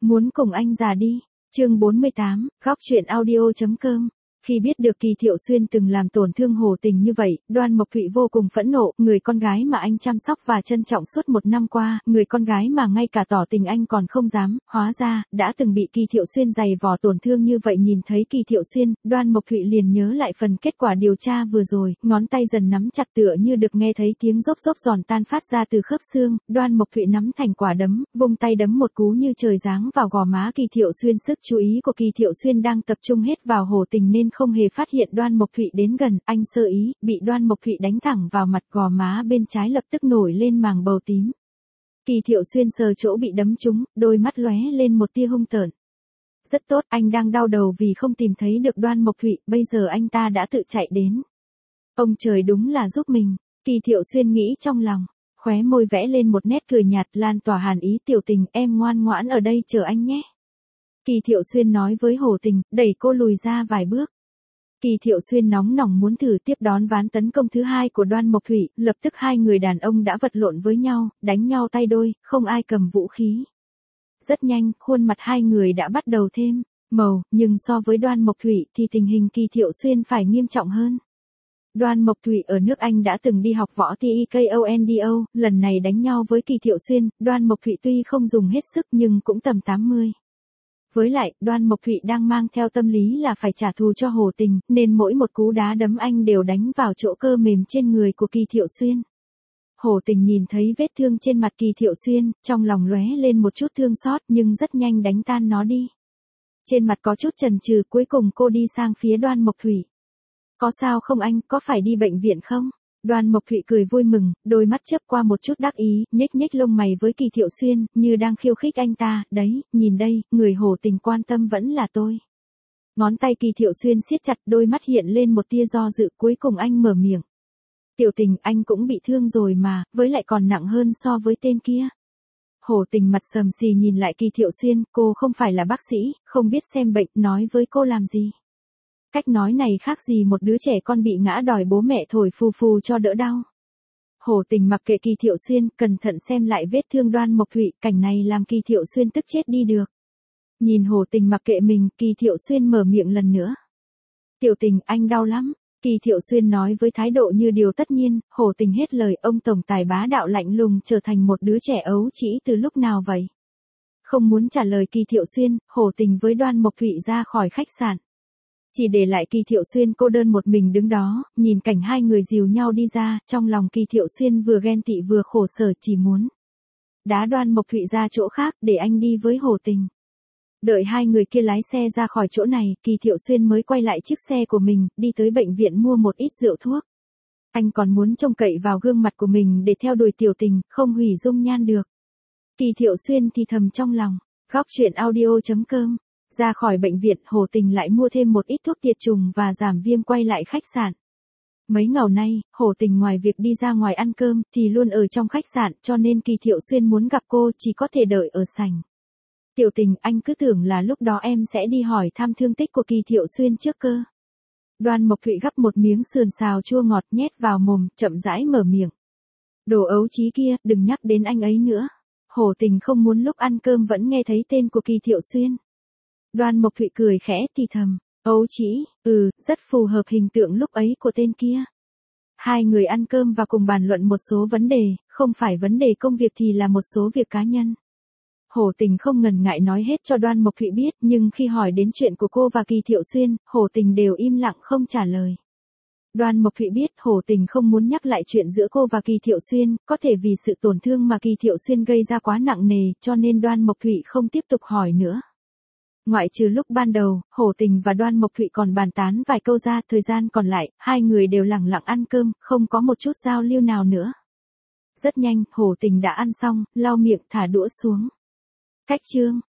Muốn cùng anh già đi. Chương 48, góc chuyện audio.com. Khi biết được Kỳ Thiệu Xuyên từng làm tổn thương Hồ Tình như vậy, Đoan Mộc Thụy vô cùng phẫn nộ, người con gái mà anh chăm sóc và trân trọng suốt 1 năm qua, người con gái mà ngay cả tỏ tình anh còn không dám, hóa ra, đã từng bị Kỳ Thiệu Xuyên giày vò tổn thương như vậy. Nhìn thấy Kỳ Thiệu Xuyên, Đoan Mộc Thụy liền nhớ lại phần kết quả điều tra vừa rồi, ngón tay dần nắm chặt tựa như được nghe thấy tiếng rốp rốp giòn tan phát ra từ khớp xương, Đoan Mộc Thụy nắm thành quả đấm, vung tay đấm một cú như trời giáng vào gò má Kỳ Thiệu Xuyên. Sức chú ý của Kỳ Thiệu Xuyên đang tập trung hết vào Hồ Tình nên không hề phát hiện Đoan Mộc Thụy đến gần, anh sơ ý, bị Đoan Mộc Thụy đánh thẳng vào mặt, gò má bên trái lập tức nổi lên màng bầu tím. Kỳ Thiệu Xuyên sờ chỗ bị đấm trúng, đôi mắt lóe lên một tia hung tợn. Rất tốt, anh đang đau đầu vì không tìm thấy được Đoan Mộc Thụy, bây giờ anh ta đã tự chạy đến. Ông trời đúng là giúp mình, Kỳ Thiệu Xuyên nghĩ trong lòng, khóe môi vẽ lên một nét cười nhạt lan tỏa hàn ý. Tiểu Tình, em ngoan ngoãn ở đây chờ anh nhé. Kỳ Thiệu Xuyên nói với Hồ Tình, đẩy cô lùi ra vài bước. Kỳ Thiệu Xuyên nóng nỏng muốn thử tiếp đón ván tấn công thứ hai của Đoan Mộc Thụy, lập tức hai người đàn ông đã vật lộn với nhau, đánh nhau tay đôi, không ai cầm vũ khí. Rất nhanh, khuôn mặt hai người đã bắt đầu thêm màu, nhưng so với Đoan Mộc Thụy thì tình hình Kỳ Thiệu Xuyên phải nghiêm trọng hơn. Đoan Mộc Thụy ở nước Anh đã từng đi học võ taekwondo, lần này đánh nhau với Kỳ Thiệu Xuyên, Đoan Mộc Thụy tuy không dùng hết sức nhưng cũng tầm 80. Với lại, Đoan Mộc Thụy đang mang theo tâm lý là phải trả thù cho Hồ Tình, nên mỗi một cú đá đấm anh đều đánh vào chỗ cơ mềm trên người của Kỳ Thiệu Xuyên. Hồ Tình nhìn thấy vết thương trên mặt Kỳ Thiệu Xuyên, trong lòng lóe lên một chút thương xót nhưng rất nhanh đánh tan nó đi. Trên mặt có chút chần chừ, cuối cùng cô đi sang phía Đoan Mộc Thụy. Có sao không anh, có phải đi bệnh viện không? Đoan Mộc Thụy cười vui mừng, đôi mắt chớp qua một chút đắc ý, nhếch nhếch lông mày với Kỳ Thiệu Xuyên, như đang khiêu khích anh ta, đấy, nhìn đây, người Hồ Tình quan tâm vẫn là tôi. Ngón tay Kỳ Thiệu Xuyên siết chặt, đôi mắt hiện lên một tia do dự, cuối cùng anh mở miệng. Tiểu Tình, anh cũng bị thương rồi mà, với lại còn nặng hơn so với tên kia. Hồ Tình mặt sầm xì nhìn lại Kỳ Thiệu Xuyên, cô không phải là bác sĩ, không biết xem bệnh, nói với cô làm gì. Cách nói này khác gì một đứa trẻ con bị ngã đòi bố mẹ thổi phù phù cho đỡ đau. Hồ Tình mặc kệ Kỳ Thiệu Xuyên, cẩn thận xem lại vết thương Đoan Mộc Thụy, cảnh này làm Kỳ Thiệu Xuyên tức chết đi được. Nhìn Hồ Tình mặc kệ mình, Kỳ Thiệu Xuyên mở miệng lần nữa. Tiểu Tình, anh đau lắm. Kỳ Thiệu Xuyên nói với thái độ như điều tất nhiên. Hồ Tình hết lời, ông tổng tài bá đạo lạnh lùng trở thành một đứa trẻ ấu trĩ từ lúc nào vậy? Không muốn trả lời Kỳ Thiệu Xuyên, Hồ Tình với Đoan Mộc Thụy ra khỏi khách sạn. Chỉ để lại Kỳ Thiệu Xuyên cô đơn một mình đứng đó, nhìn cảnh hai người dìu nhau đi ra, trong lòng Kỳ Thiệu Xuyên vừa ghen tị vừa khổ sở, chỉ muốn đá Đoan Mộc Thụy ra chỗ khác để anh đi với Hồ Tình. Đợi hai người kia lái xe ra khỏi chỗ này, Kỳ Thiệu Xuyên mới quay lại chiếc xe của mình, đi tới bệnh viện mua một ít rượu thuốc. Anh còn muốn trông cậy vào gương mặt của mình để theo đuổi Tiểu Tình, không hủy dung nhan được. Kỳ Thiệu Xuyên thì thầm trong lòng, góc chuyện audio.com. Ra khỏi bệnh viện, Hồ Tình lại mua thêm một ít thuốc tiệt trùng và giảm viêm quay lại khách sạn. Mấy ngày nay, Hồ Tình ngoài việc đi ra ngoài ăn cơm, thì luôn ở trong khách sạn, cho nên Kỳ Thiệu Xuyên muốn gặp cô chỉ có thể đợi ở sảnh. Tiểu Tình, anh cứ tưởng là lúc đó em sẽ đi hỏi thăm thương tích của Kỳ Thiệu Xuyên trước cơ. Đoan Mộc Thụy gắp một miếng sườn xào chua ngọt nhét vào mồm, chậm rãi mở miệng. Đồ ấu trí kia, đừng nhắc đến anh ấy nữa. Hồ Tình không muốn lúc ăn cơm vẫn nghe thấy tên của Kỳ Thiệu Xuyên. Đoan Mộc Thụy cười khẽ thì thầm, ấu trĩ, rất phù hợp hình tượng lúc ấy của tên kia. Hai người ăn cơm và cùng bàn luận một số vấn đề, không phải vấn đề công việc thì là một số việc cá nhân. Hồ Tình không ngần ngại nói hết cho Đoan Mộc Thụy biết, nhưng khi hỏi đến chuyện của cô và Kỳ Thiệu Xuyên, Hồ Tình đều im lặng không trả lời. Đoan Mộc Thụy biết Hồ Tình không muốn nhắc lại chuyện giữa cô và Kỳ Thiệu Xuyên, có thể vì sự tổn thương mà Kỳ Thiệu Xuyên gây ra quá nặng nề, cho nên Đoan Mộc Thụy không tiếp tục hỏi nữa. Ngoại trừ lúc ban đầu, Hồ Tình và Đoan Mộc Thụy còn bàn tán vài câu ra, thời gian còn lại, hai người đều lẳng lặng ăn cơm, không có một chút giao lưu nào nữa. Rất nhanh, Hồ Tình đã ăn xong, lau miệng thả đũa xuống. Cách chương.